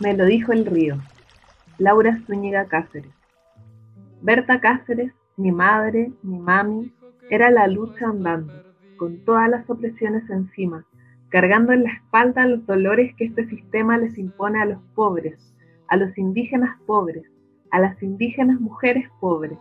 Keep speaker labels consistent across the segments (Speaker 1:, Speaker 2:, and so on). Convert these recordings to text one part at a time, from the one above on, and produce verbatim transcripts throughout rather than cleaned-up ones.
Speaker 1: Me lo dijo el río. Laura Zúñiga Cáceres. Berta Cáceres, mi madre, mi mami, era la lucha andando, con todas las opresiones encima, cargando en la espalda los dolores que este sistema les impone a los pobres, a los indígenas pobres, a las indígenas mujeres pobres.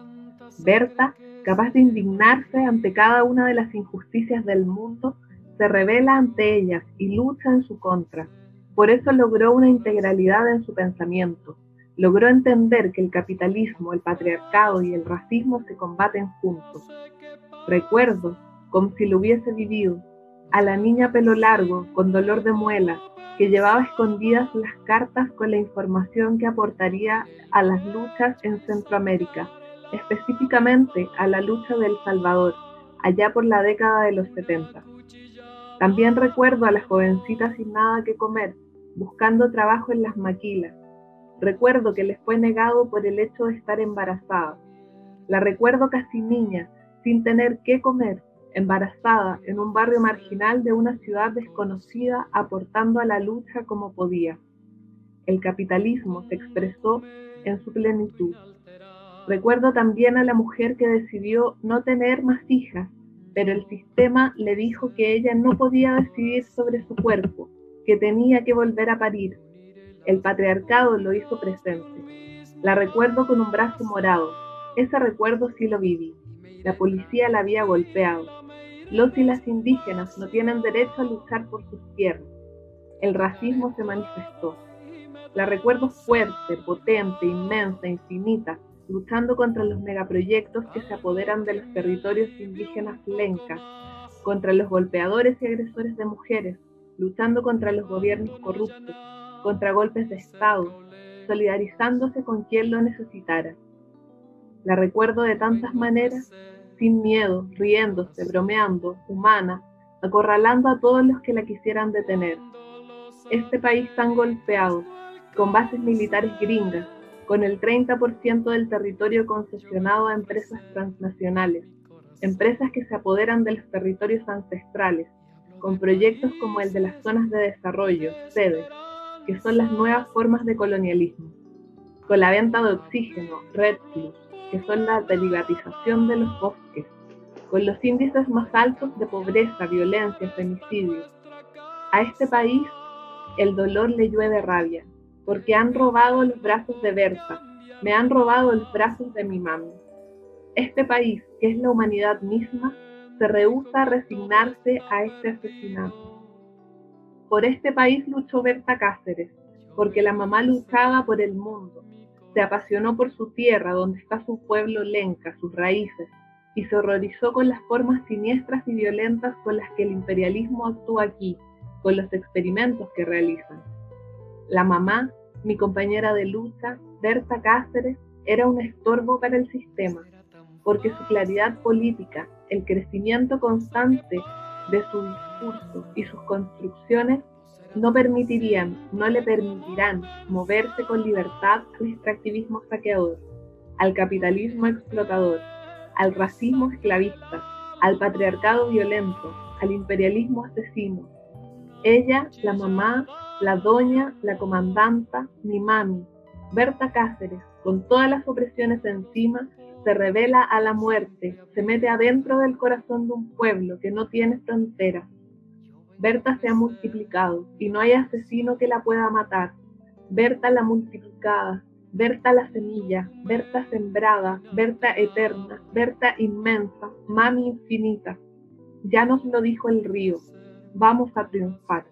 Speaker 1: Berta, capaz de indignarse ante cada una de las injusticias del mundo, se revela ante ellas y lucha en su contra. Por eso logró una integralidad en su pensamiento. Logró entender que el capitalismo, el patriarcado y el racismo se combaten juntos. Recuerdo, como si lo hubiese vivido, a la niña pelo largo, con dolor de muela, que llevaba escondidas las cartas con la información que aportaría a las luchas en Centroamérica, específicamente a la lucha de El Salvador, allá por la década de los setenta. También recuerdo a la jovencita sin nada que comer, buscando trabajo en las maquilas. Recuerdo que les fue negado por el hecho de estar embarazada. La recuerdo casi niña, sin tener qué comer, embarazada en un barrio marginal de una ciudad desconocida, aportando a la lucha como podía. El capitalismo se expresó en su plenitud. Recuerdo también a la mujer que decidió no tener más hijas, pero el sistema le dijo que ella no podía decidir sobre su cuerpo, que tenía que volver a parir. El patriarcado lo hizo presente. La recuerdo con un brazo morado. Ese recuerdo sí lo viví. La policía la había golpeado. Los y las indígenas no tienen derecho a luchar por sus tierras. El racismo se manifestó. La recuerdo fuerte, potente, inmensa, infinita, luchando contra los megaproyectos que se apoderan de los territorios indígenas lencas, contra los golpeadores y agresores de mujeres, luchando contra los gobiernos corruptos, contra golpes de Estado, solidarizándose con quien lo necesitara. La recuerdo de tantas maneras, sin miedo, riéndose, bromeando, humana, acorralando a todos los que la quisieran detener. Este país tan golpeado, con bases militares gringas, con el treinta por ciento del territorio concesionado a empresas transnacionales, empresas que se apoderan de los territorios ancestrales, con proyectos como el de las zonas de desarrollo, sedes, que son las nuevas formas de colonialismo, con la venta de oxígeno, Red Plus, que son la derivatización de los bosques, con los índices más altos de pobreza, violencia, femicidio. A este país el dolor le llueve rabia, porque han robado los brazos de Berta, me han robado los brazos de mi mami. Este país, que es la humanidad misma, se rehúsa a resignarse a este asesinato. Por este país luchó Berta Cáceres, porque la mamá luchaba por el mundo, se apasionó por su tierra donde está su pueblo lenca, sus raíces, y se horrorizó con las formas siniestras y violentas con las que el imperialismo actúa aquí, con los experimentos que realizan. La mamá, mi compañera de lucha, Berta Cáceres, era un estorbo para el sistema, porque su claridad política, el crecimiento constante de su discurso y sus construcciones no permitirían, no le permitirán moverse con libertad al extractivismo saqueador, al capitalismo explotador, al racismo esclavista, al patriarcado violento, al imperialismo asesino. Ella, la mamá, la doña, la comandanta, mi mami, Berta Cáceres, con todas las opresiones encima, se revela a la muerte, se mete adentro del corazón de un pueblo que no tiene fronteras. Berta se ha multiplicado y no hay asesino que la pueda matar. Berta la multiplicada, Berta la semilla, Berta sembrada, Berta eterna, Berta inmensa, mami infinita. Ya nos lo dijo el río, vamos a triunfar.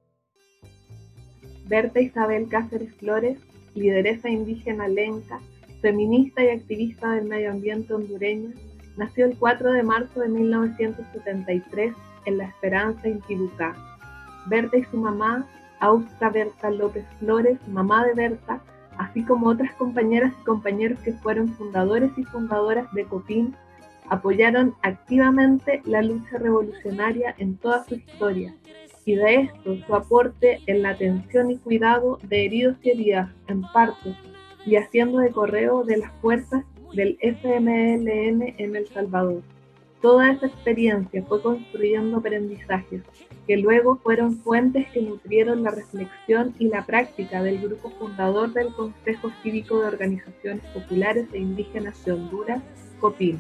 Speaker 1: Berta Isabel Cáceres Flores, lideresa indígena lenca, feminista y activista del medio ambiente hondureña, nació el cuatro de marzo de mil novecientos setenta y tres en La Esperanza, Intibucá. Berta y su mamá, Austa Berta López Flores, mamá de Berta, así como otras compañeras y compañeros que fueron fundadores y fundadoras de COPIN, apoyaron activamente la lucha revolucionaria en toda su historia, y de esto su aporte en la atención y cuidado de heridos y heridas en partos y haciendo de correo de las fuerzas del F M L N en El Salvador. Toda esa experiencia fue construyendo aprendizajes que luego fueron fuentes que nutrieron la reflexión y la práctica del grupo fundador del Consejo Cívico de Organizaciones Populares e Indígenas de Honduras, COPIN.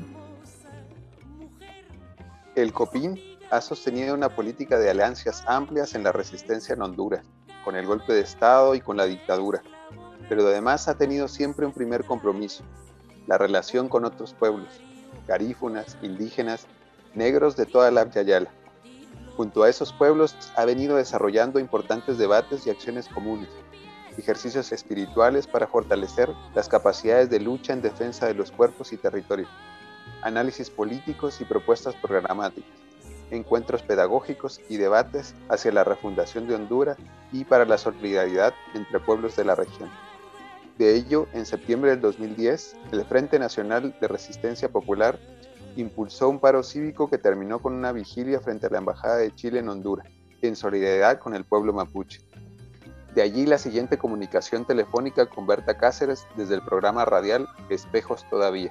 Speaker 2: El COPIN ha sostenido una política de alianzas amplias en la resistencia en Honduras, con el golpe de Estado y con la dictadura, pero además ha tenido siempre un primer compromiso: la relación con otros pueblos, garífunas, indígenas, negros de toda la Abya Yala. Junto a esos pueblos ha venido desarrollando importantes debates y acciones comunes, ejercicios espirituales para fortalecer las capacidades de lucha en defensa de los cuerpos y territorios, análisis políticos y propuestas programáticas, encuentros pedagógicos y debates hacia la refundación de Honduras y para la solidaridad entre pueblos de la región. De ello, en septiembre del dos mil diez, el Frente Nacional de Resistencia Popular impulsó un paro cívico que terminó con una vigilia frente a la Embajada de Chile en Honduras, en solidaridad con el pueblo mapuche. De allí la siguiente comunicación telefónica con Berta Cáceres desde el programa radial Espejos Todavía.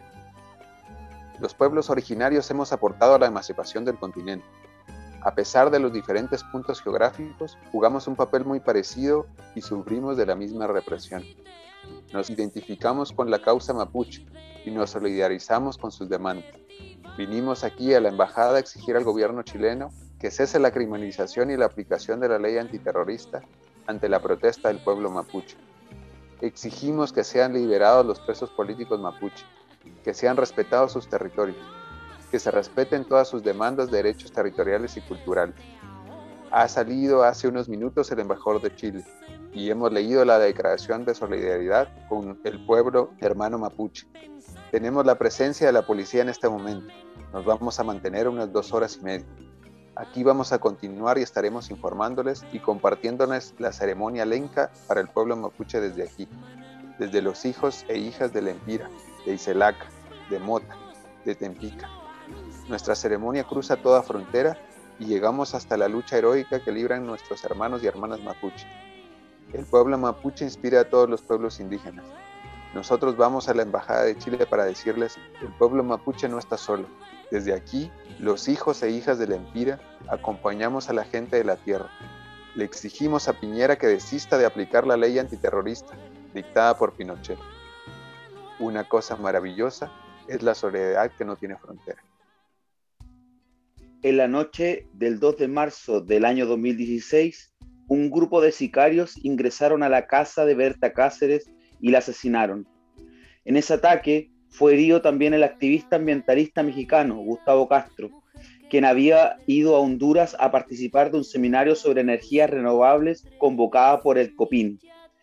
Speaker 2: Los pueblos originarios hemos aportado a la emancipación del continente. A pesar de los diferentes puntos geográficos, jugamos un papel muy parecido y sufrimos de la misma represión. Nos identificamos con la causa mapuche y nos solidarizamos con sus demandas. Vinimos aquí a la embajada a exigir al gobierno chileno que cese la criminalización y la aplicación de la ley antiterrorista ante la protesta del pueblo mapuche. Exigimos que sean liberados los presos políticos mapuche, que sean respetados sus territorios, que se respeten todas sus demandas de derechos territoriales y culturales. Ha salido hace unos minutos el embajador de Chile y hemos leído la declaración de solidaridad con el pueblo hermano mapuche. Tenemos la presencia de la policía en este momento. Nos vamos a mantener unas dos horas y media. Aquí vamos a continuar y estaremos informándoles y compartiéndoles la ceremonia lenca para el pueblo mapuche desde aquí, desde los hijos e hijas de Lempira, de Iselaca, de Mota, de Tempica. Nuestra ceremonia cruza toda frontera y llegamos hasta la lucha heroica que libran nuestros hermanos y hermanas mapuche. El pueblo mapuche inspira a todos los pueblos indígenas. Nosotros vamos a la Embajada de Chile para decirles: el pueblo mapuche no está solo. Desde aquí, los hijos e hijas de Lempira acompañamos a la gente de la tierra. Le exigimos a Piñera que desista de aplicar la ley antiterrorista dictada por Pinochet. Una cosa maravillosa es la soledad que no tiene frontera.
Speaker 3: En la noche del dos de marzo del año dos mil dieciséis, un grupo de sicarios ingresaron a la casa de Berta Cáceres y la asesinaron. En ese ataque fue herido también el activista ambientalista mexicano Gustavo Castro, quien había ido a Honduras a participar de un seminario sobre energías renovables convocada por el COPIN.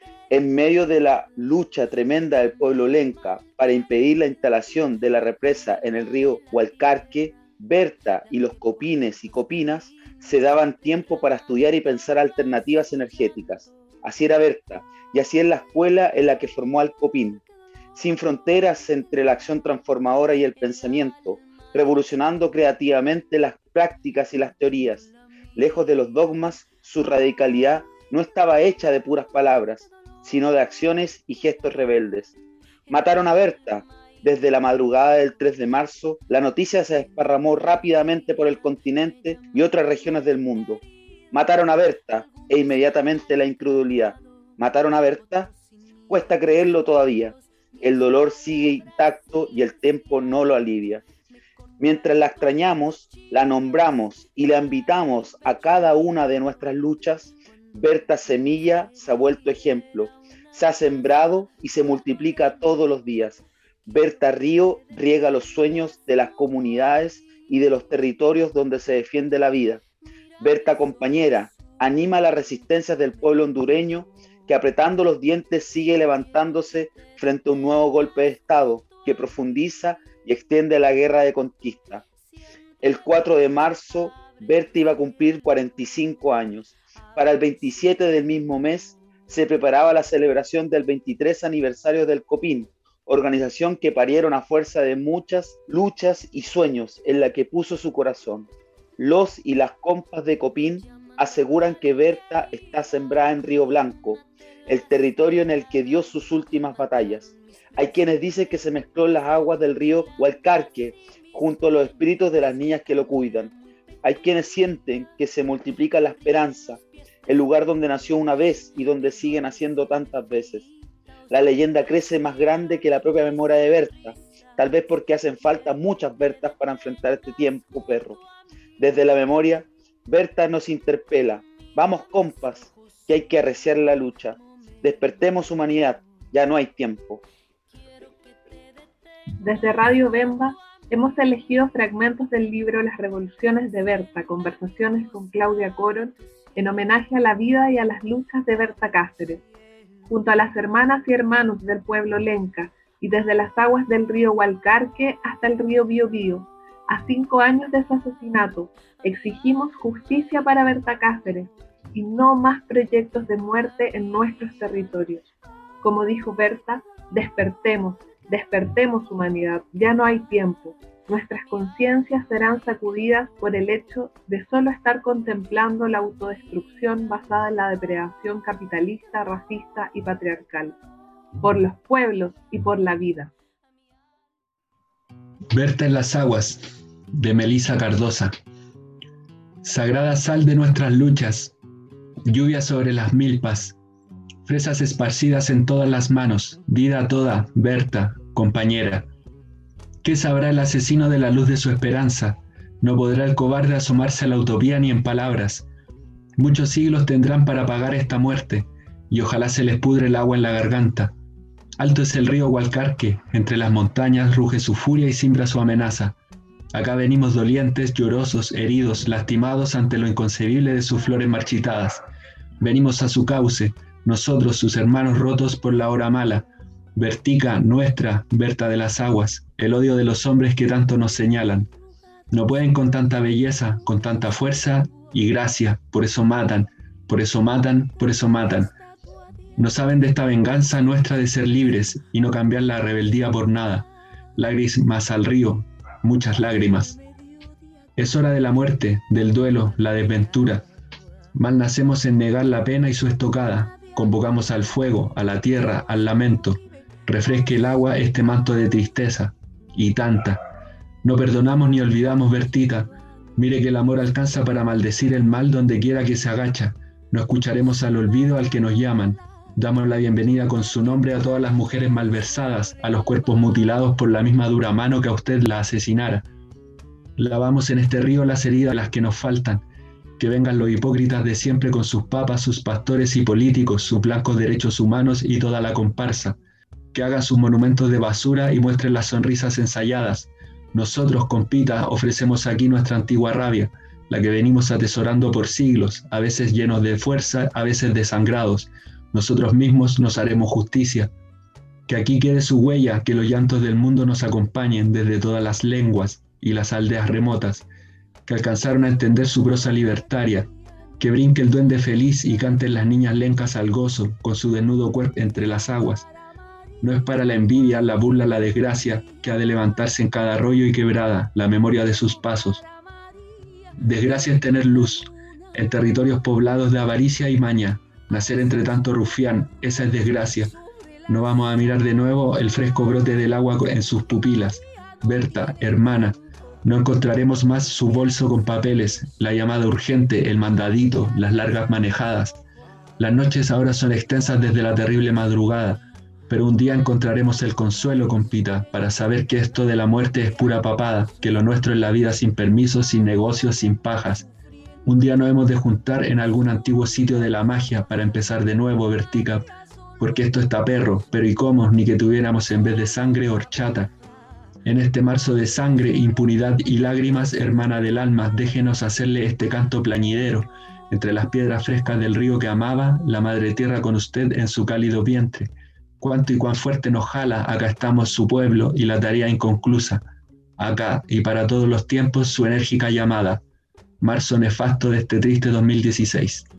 Speaker 3: En medio de la lucha tremenda del pueblo lenca para impedir la instalación de la represa en el río Hualcarque, Berta y los copines y copinas se daban tiempo para estudiar y pensar alternativas energéticas. Así era Berta, y así es la escuela en la que formó al COPIN, sin fronteras entre la acción transformadora y el pensamiento, revolucionando creativamente las prácticas y las teorías. Lejos de los dogmas, su radicalidad no estaba hecha de puras palabras, sino de acciones y gestos rebeldes. Mataron a Berta. Desde la madrugada del tres de marzo, la noticia se desparramó rápidamente por el continente y otras regiones del mundo. Mataron a Berta, e inmediatamente la incredulidad. ¿Mataron a Berta? Cuesta creerlo todavía. El dolor sigue intacto y el tiempo no lo alivia. Mientras la extrañamos, la nombramos y la invitamos a cada una de nuestras luchas, Berta Semilla se ha vuelto ejemplo, se ha sembrado y se multiplica todos los días. Berta Río riega los sueños de las comunidades y de los territorios donde se defiende la vida. Berta compañera anima las resistencias del pueblo hondureño que apretando los dientes sigue levantándose frente a un nuevo golpe de Estado que profundiza y extiende la guerra de conquista. El cuatro de marzo, Berta iba a cumplir cuarenta y cinco años. Para el veintisiete del mismo mes se preparaba la celebración del veintitrés aniversario del COPIN, organización que parieron a fuerza de muchas luchas y sueños en la que puso su corazón. Los y las compas de COPIN aseguran que Berta está sembrada en Río Blanco, el territorio en el que dio sus últimas batallas. Hay quienes dicen que se mezcló en las aguas del río Hualcarque junto a los espíritus de las niñas que lo cuidan. Hay quienes sienten que se multiplica la esperanza, el lugar donde nació una vez y donde sigue naciendo tantas veces. La leyenda crece más grande que la propia memoria de Berta, tal vez porque hacen falta muchas Bertas para enfrentar este tiempo, perro. Desde la memoria, Berta nos interpela. Vamos, compas, que hay que arreciar la lucha. Despertemos humanidad, ya no hay tiempo.
Speaker 1: Desde Radio Bemba hemos elegido fragmentos del libro Las Revoluciones de Berta, conversaciones con Claudia Coron, en homenaje a la vida y a las luchas de Berta Cáceres. Junto a las hermanas y hermanos del pueblo lenca, y desde las aguas del río Hualcarque hasta el río Biobío, a cinco años de su asesinato, exigimos justicia para Berta Cáceres y no más proyectos de muerte en nuestros territorios. Como dijo Berta, despertemos, despertemos humanidad, ya no hay tiempo. Nuestras conciencias serán sacudidas por el hecho de solo estar contemplando la autodestrucción basada en la depredación capitalista, racista y patriarcal, por los pueblos y por la vida.
Speaker 4: Berta en las aguas, de Melissa Cardosa. Sagrada sal de nuestras luchas, lluvia sobre las milpas, fresas esparcidas en todas las manos, vida toda, Berta, compañera. ¿Qué sabrá el asesino de la luz de su esperanza? No podrá el cobarde asomarse a la utopía ni en palabras. Muchos siglos tendrán para pagar esta muerte, y ojalá se les pudre el agua en la garganta. Alto es el río Hualcarque, entre las montañas ruge su furia y cimbra su amenaza. Acá venimos dolientes, llorosos, heridos, lastimados ante lo inconcebible de sus flores marchitadas. Venimos a su cauce, nosotros, sus hermanos rotos por la hora mala. Bertica, nuestra, Berta de las aguas, el odio de los hombres que tanto nos señalan. No pueden con tanta belleza, con tanta fuerza y gracia, por eso matan, por eso matan, por eso matan. No saben de esta venganza nuestra de ser libres y no cambiar la rebeldía por nada. Lágrimas al río, muchas lágrimas. Es hora de la muerte, del duelo, la desventura. Mal nacemos en negar la pena y su estocada. Convocamos al fuego, a la tierra, al lamento. Refresque el agua este manto de tristeza. Y tanta. No perdonamos ni olvidamos, Bertita. Mire que el amor alcanza para maldecir el mal donde quiera que se agacha. No escucharemos al olvido al que nos llaman. Damos la bienvenida con su nombre a todas las mujeres malversadas, a los cuerpos mutilados por la misma dura mano que a usted la asesinara. Lavamos en este río las heridas, las que nos faltan. Que vengan los hipócritas de siempre con sus papas, sus pastores y políticos, sus blancos derechos humanos y toda la comparsa. Que hagan sus monumentos de basura y muestren las sonrisas ensayadas. Nosotros, compita, ofrecemos aquí nuestra antigua rabia, la que venimos atesorando por siglos, a veces llenos de fuerza, a veces desangrados. Nosotros mismos nos haremos justicia. Que aquí quede su huella, que los llantos del mundo nos acompañen desde todas las lenguas y las aldeas remotas, que alcanzaron a entender su prosa libertaria. Que brinque el duende feliz y canten las niñas lencas al gozo, con su desnudo cuerpo entre las aguas. No es para la envidia, la burla, la desgracia, que ha de levantarse en cada arroyo y quebrada la memoria de sus pasos. Desgracia es tener luz, en territorios poblados de avaricia y maña. Nacer entre tanto rufián, esa es desgracia. No vamos a mirar de nuevo el fresco brote del agua en sus pupilas. Berta, hermana, no encontraremos más su bolso con papeles, la llamada urgente, el mandadito, las largas manejadas. Las noches ahora son extensas desde la terrible madrugada, pero un día encontraremos el consuelo, compita, para saber que esto de la muerte es pura papada, que lo nuestro es la vida sin permisos, sin negocios, sin pajas. Un día nos hemos de juntar en algún antiguo sitio de la magia para empezar de nuevo, Bertica, porque esto está perro, pero ¿y cómo? Ni que tuviéramos en vez de sangre horchata. En este marzo de sangre, impunidad y lágrimas, hermana del alma, déjenos hacerle este canto plañidero, entre las piedras frescas del río que amaba, la madre tierra con usted en su cálido vientre. Cuánto y cuán fuerte nos jala, acá estamos su pueblo y la tarea inconclusa. Acá, y para todos los tiempos, su enérgica llamada. Marzo nefasto de este triste dos mil dieciséis.